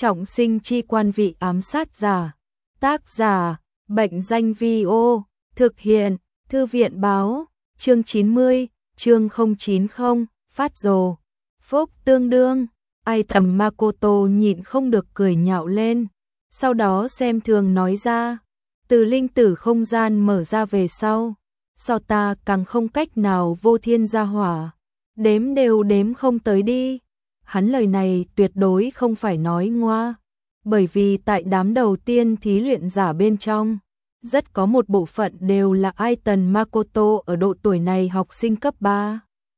Trọng sinh chi quan vị ám sát giả. Tác giả, Bệnh danh Vi-ô. Thực hiện, Thư viện báo. Chương 90, chương 090, phát rồ. Phúc tương đương. Ai tầm Makoto nhịn không được cười nhạo lên. Sau đó xem thường nói ra. Từ linh tử không gian mở ra về sau. Sao ta càng không cách nào vô thiên gia hỏa. Đếm đều đếm không tới đi. Hắn lời này tuyệt đối không phải nói ngoa. Bởi vì tại đám đầu tiên thí luyện giả bên trong, rất có một bộ phận đều là Aiton Makoto ở độ tuổi này học sinh cấp 3.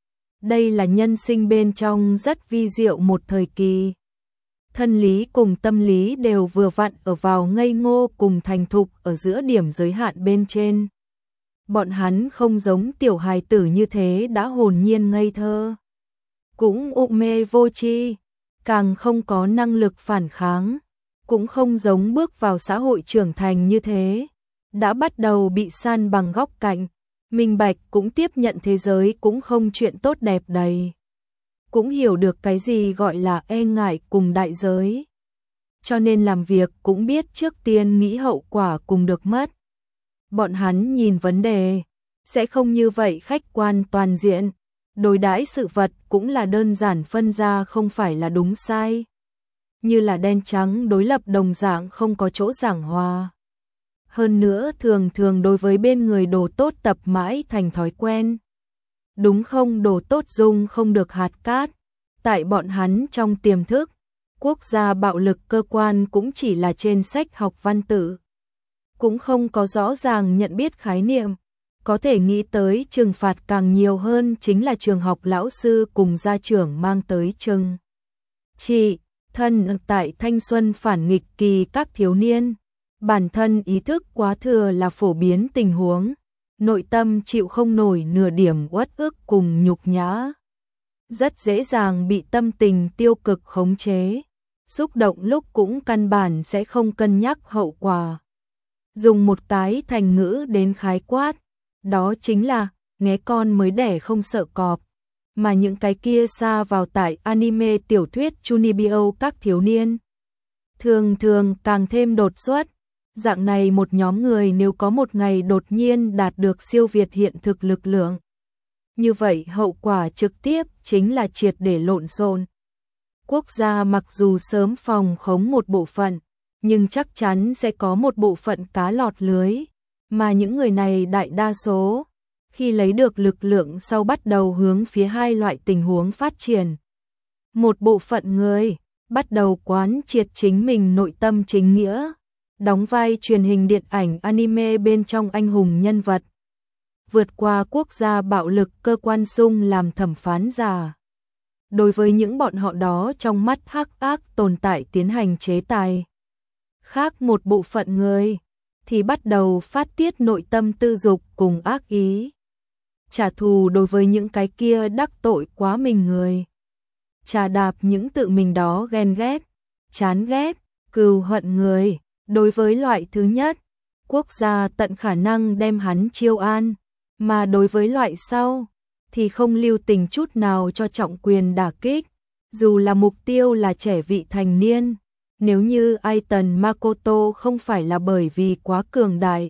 Đây là nhân sinh bên trong rất vi diệu một thời kỳ. Thân lý cùng tâm lý đều vừa vặn ở vào ngây ngô cùng thành thục ở giữa điểm giới hạn bên trên. Bọn hắn không giống tiểu hài tử như thế đã hồn nhiên ngây thơ. Cũng u mê vô tri, càng không có năng lực phản kháng, cũng không giống bước vào xã hội trưởng thành như thế. Đã bắt đầu bị san bằng góc cạnh, minh bạch cũng tiếp nhận thế giới cũng không chuyện tốt đẹp đầy. Cũng hiểu được cái gì gọi là e ngại cùng đại giới. Cho nên làm việc cũng biết trước tiên nghĩ hậu quả cùng được mất. Bọn hắn nhìn vấn đề, sẽ không như vậy khách quan toàn diện. Đối đãi sự vật cũng là đơn giản phân ra không phải là đúng sai. Như là đen trắng đối lập đồng dạng không có chỗ giảng hòa. Hơn nữa thường thường đối với bên người đồ tốt tập mãi thành thói quen. Đúng không, đồ tốt dung không được hạt cát. Tại bọn hắn trong tiềm thức, quốc gia bạo lực cơ quan cũng chỉ là trên sách học văn tự. Cũng không có rõ ràng nhận biết khái niệm. Có thể nghĩ tới trừng phạt càng nhiều hơn chính là trường học lão sư cùng gia trưởng mang tới trừng trị thân tại thanh xuân phản nghịch kỳ các thiếu niên. Bản thân ý thức quá thừa là phổ biến tình huống, nội tâm chịu không nổi nửa điểm uất ức cùng nhục nhã. Rất dễ dàng bị tâm tình tiêu cực khống chế, xúc động lúc cũng căn bản sẽ không cân nhắc hậu quả. Dùng một cái thành ngữ đến khái quát, đó chính là, nghé con mới đẻ không sợ cọp, mà những cái kia xa vào tại anime tiểu thuyết Chunibyo các thiếu niên. Thường thường càng thêm đột xuất, dạng này một nhóm người nếu có một ngày đột nhiên đạt được siêu việt hiện thực lực lượng. Như vậy hậu quả trực tiếp chính là triệt để lộn xộn. Quốc gia mặc dù sớm phòng khống một bộ phận, nhưng chắc chắn sẽ có một bộ phận cá lọt lưới. Mà những người này đại đa số, khi lấy được lực lượng sau bắt đầu hướng phía hai loại tình huống phát triển. Một bộ phận người, bắt đầu quán triệt chính mình nội tâm chính nghĩa, đóng vai truyền hình điện ảnh anime bên trong anh hùng nhân vật. Vượt qua quốc gia bạo lực cơ quan sung làm thẩm phán giả. Đối với những bọn họ đó trong mắt hắc ác tồn tại tiến hành chế tài. Khác một bộ phận người thì bắt đầu phát tiết nội tâm tư dục cùng ác ý. Trả thù đối với những cái kia đắc tội quá mình người. Trà đạp những tự mình đó ghen ghét, chán ghét, cừu hận người. Đối với loại thứ nhất, quốc gia tận khả năng đem hắn chiêu an. Mà đối với loại sau, thì không lưu tình chút nào cho trọng quyền đả kích. Dù là mục tiêu là trẻ vị thành niên. Nếu như Aiton Makoto không phải là bởi vì quá cường đại,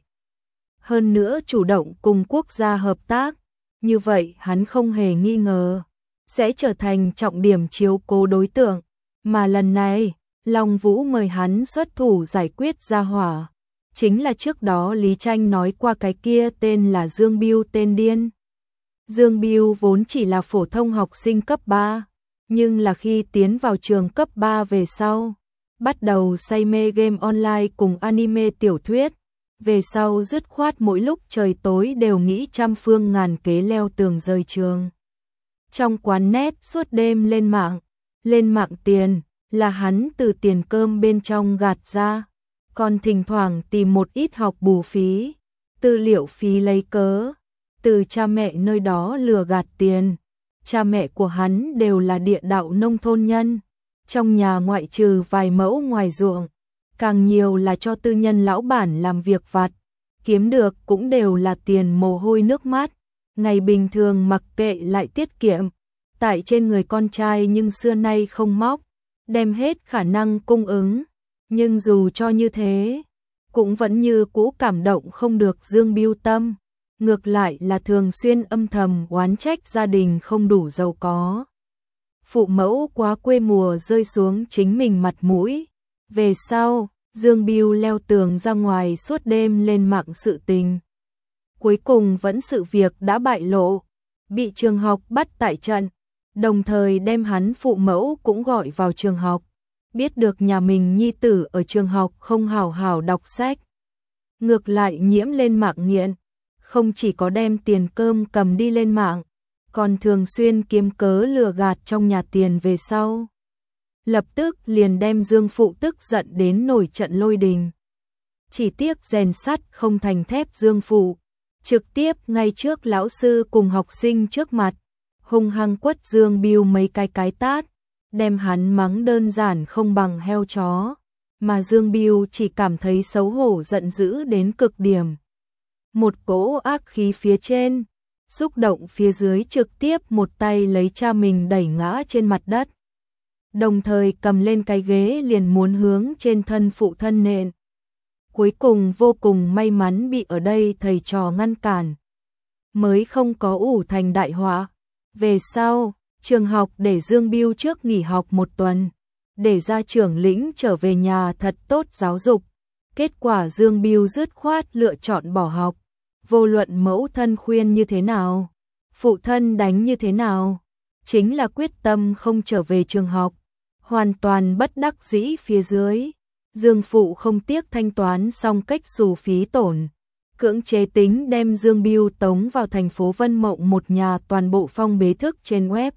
hơn nữa chủ động cùng quốc gia hợp tác, như vậy hắn không hề nghi ngờ sẽ trở thành trọng điểm chiếu cố đối tượng. Mà lần này, Long Vũ mời hắn xuất thủ giải quyết gia hỏa, chính là trước đó Lý Tranh nói qua cái kia tên là Dương Biêu tên điên. Dương Biêu vốn chỉ là phổ thông học sinh cấp 3, nhưng là khi tiến vào trường cấp 3 về sau, bắt đầu say mê game online cùng anime tiểu thuyết, về sau dứt khoát mỗi lúc trời tối đều nghĩ trăm phương ngàn kế leo tường rời trường. Trong quán net suốt đêm lên mạng tiền, là hắn từ tiền cơm bên trong gạt ra, còn thỉnh thoảng tìm một ít học bù phí, tư liệu phí lấy cớ, từ cha mẹ nơi đó lừa gạt tiền. Cha mẹ của hắn đều là địa đạo nông thôn nhân. Trong nhà ngoại trừ vài mẫu ngoài ruộng, càng nhiều là cho tư nhân lão bản làm việc vặt, kiếm được cũng đều là tiền mồ hôi nước mắt, ngày bình thường mặc kệ lại tiết kiệm, tại trên người con trai nhưng xưa nay không móc, đem hết khả năng cung ứng, nhưng dù cho như thế, cũng vẫn như cũ cảm động không được Dương Bưu tâm, ngược lại là thường xuyên âm thầm oán trách gia đình không đủ giàu có. Phụ mẫu quá quê mùa rơi xuống chính mình mặt mũi. Về sau, Dương Bưu leo tường ra ngoài suốt đêm lên mạng sự tình. Cuối cùng vẫn sự việc đã bại lộ, bị trường học bắt tại trận, đồng thời đem hắn phụ mẫu cũng gọi vào trường học. Biết được nhà mình nhi tử ở trường học không hào hào đọc sách, ngược lại nhiễm lên mạng nghiện, không chỉ có đem tiền cơm cầm đi lên mạng, còn thường xuyên kiếm cớ lừa gạt trong nhà tiền về sau. Lập tức liền đem Dương phụ tức giận đến nổi trận lôi đình. Chỉ tiếc rèn sắt không thành thép Dương phụ, trực tiếp ngay trước lão sư cùng học sinh trước mặt, hung hăng quất Dương Bưu mấy cái tát, đem hắn mắng đơn giản không bằng heo chó, mà Dương Bưu chỉ cảm thấy xấu hổ giận dữ đến cực điểm. Một cỗ ác khí phía trên, xúc động phía dưới trực tiếp một tay lấy cha mình đẩy ngã trên mặt đất. Đồng thời cầm lên cái ghế liền muốn hướng trên thân phụ thân nện. Cuối cùng vô cùng may mắn bị ở đây thầy trò ngăn cản, mới không có ủ thành đại họa. Về sau, trường học để Dương Bưu trước nghỉ học một tuần, để ra trưởng lĩnh trở về nhà thật tốt giáo dục. Kết quả Dương Bưu dứt khoát lựa chọn bỏ học, vô luận mẫu thân khuyên như thế nào, phụ thân đánh như thế nào, chính là quyết tâm không trở về trường học. Hoàn toàn bất đắc dĩ phía dưới, Dương phụ không tiếc thanh toán xong cách xù phí tổn, cưỡng chế tính đem Dương Bưu tống vào thành phố Vân Mộng một nhà toàn bộ phong bế thức trên web.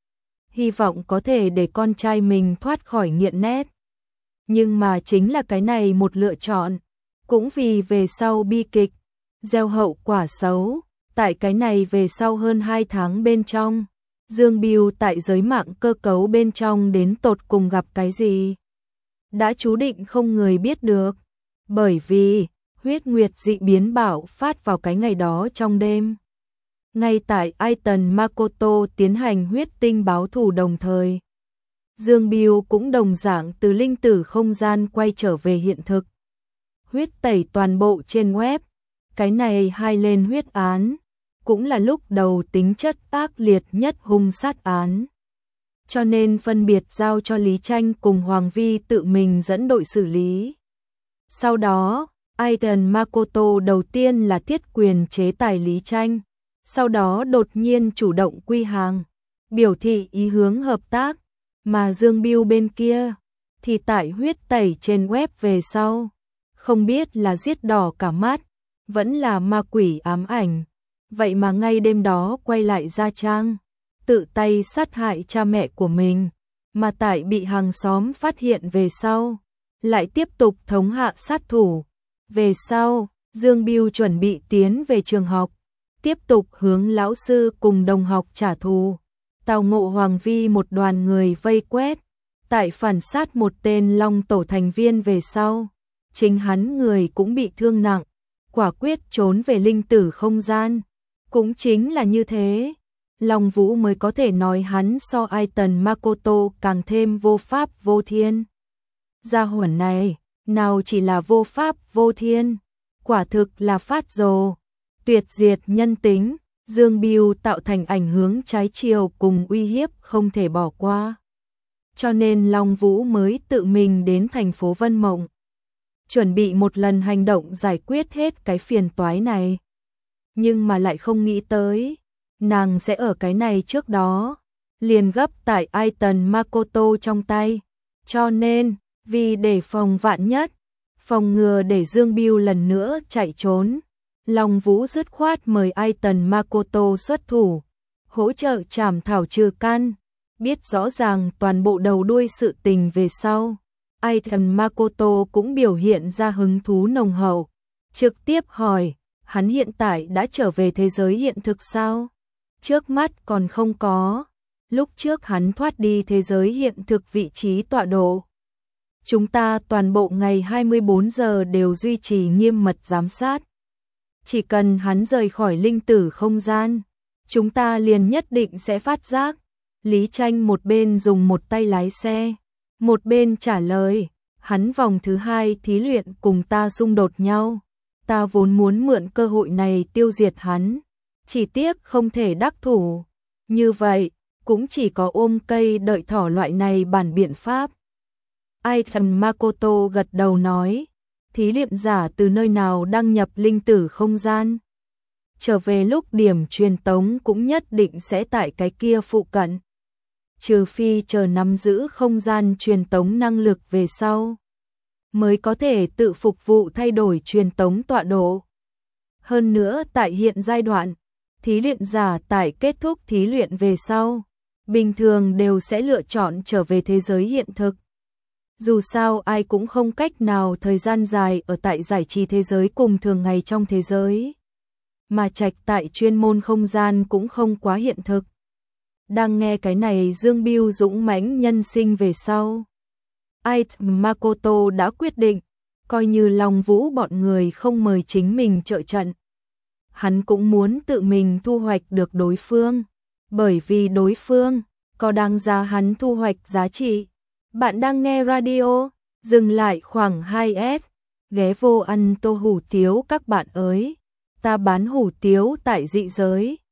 Hy vọng có thể để con trai mình thoát khỏi nghiện net. Nhưng mà chính là cái này một lựa chọn, cũng vì về sau bi kịch, gieo hậu quả xấu. Tại cái này về sau hơn 2 tháng bên trong, Dương Bưu tại giới mạng cơ cấu bên trong đến tột cùng gặp cái gì, đã chú định không người biết được, bởi vì huyết nguyệt dị biến bạo phát vào cái ngày đó trong đêm. Ngay tại Aiton Makoto tiến hành huyết tinh báo thù đồng thời, Dương Bưu cũng đồng dạng từ linh tử không gian quay trở về hiện thực. Huyết tẩy toàn bộ trên web, cái này hai lên huyết án, cũng là lúc đầu tính chất ác liệt nhất hung sát án. Cho nên phân biệt giao cho Lý Tranh cùng Hoàng Vi tự mình dẫn đội xử lý. Sau đó, Aiton Makoto đầu tiên là thiết quyền chế tài Lý Tranh, sau đó đột nhiên chủ động quy hàng, biểu thị ý hướng hợp tác, mà Dương Bưu bên kia thì tại huyết tẩy trên web về sau, không biết là giết đỏ cả mắt, vẫn là ma quỷ ám ảnh, vậy mà ngay đêm đó quay lại Gia Trang, tự tay sát hại cha mẹ của mình, mà tại bị hàng xóm phát hiện về sau, lại tiếp tục thống hạ sát thủ. Về sau, Dương Bưu chuẩn bị tiến về trường học, tiếp tục hướng lão sư cùng đồng học trả thù. Tào ngộ Hoàng Vi một đoàn người vây quét, tại phản sát một tên Long Tổ thành viên về sau, chính hắn người cũng bị thương nặng, quả quyết trốn về linh tử không gian. Cũng chính là như thế, Long Vũ mới có thể nói hắn so Aiton Makoto càng thêm vô pháp vô thiên. Gia hỏa này, nào chỉ là vô pháp vô thiên, quả thực là phát rồ, tuyệt diệt nhân tính. Dương Bưu tạo thành ảnh hưởng trái chiều cùng uy hiếp không thể bỏ qua. Cho nên Long Vũ mới tự mình đến thành phố Vân Mộng, chuẩn bị một lần hành động giải quyết hết cái phiền toái này. Nhưng mà lại không nghĩ tới, nàng sẽ ở cái này trước đó, liền gấp tại Aiton Makoto trong tay. Cho nên, vì để phòng vạn nhất, phòng ngừa để Dương Bưu lần nữa chạy trốn, Long Vũ dứt khoát mời Aiton Makoto xuất thủ, hỗ trợ trảm thảo trừ căn, biết rõ ràng toàn bộ đầu đuôi sự tình về sau. Aiton Makoto cũng biểu hiện ra hứng thú nồng hậu, trực tiếp hỏi, hắn hiện tại đã trở về thế giới hiện thực sao? Trước mắt còn không có, lúc trước hắn thoát đi thế giới hiện thực vị trí tọa độ. Chúng ta toàn bộ ngày 24 giờ đều duy trì nghiêm mật giám sát. Chỉ cần hắn rời khỏi linh tử không gian, chúng ta liền nhất định sẽ phát giác. Lý Tranh một bên dùng một tay lái xe, Một bên trả lời, hắn vòng thứ 2 thí luyện cùng ta xung đột nhau. Ta vốn muốn mượn cơ hội này tiêu diệt hắn, chỉ tiếc không thể đắc thủ. Như vậy, cũng chỉ có ôm cây đợi thỏ loại này bản biện pháp. Aitan Makoto gật đầu nói, thí luyện giả từ nơi nào đăng nhập linh tử không gian. Trở về lúc điểm truyền tống cũng nhất định sẽ tại cái kia phụ cận. Trừ phi chờ nắm giữ không gian truyền tống năng lực về sau, mới có thể tự phục vụ thay đổi truyền tống tọa độ. Hơn nữa tại hiện giai đoạn, thí luyện giả tại kết thúc thí luyện về sau, bình thường đều sẽ lựa chọn trở về thế giới hiện thực. Dù sao ai cũng không cách nào thời gian dài ở tại giải trí thế giới cùng thường ngày trong thế giới. Mà trạch tại chuyên môn không gian cũng không quá hiện thực. Đang nghe cái này Dương Bưu dũng mãnh nhân sinh về sau. Aitan Makoto đã quyết định, coi như Long Vũ bọn người không mời chính mình trợ trận. Hắn cũng muốn tự mình thu hoạch được đối phương, bởi vì đối phương có đáng giá hắn thu hoạch giá trị. Bạn đang nghe radio, dừng lại khoảng 2S, ghé vô ăn tô hủ tiếu các bạn ơi. Ta bán hủ tiếu tại dị giới.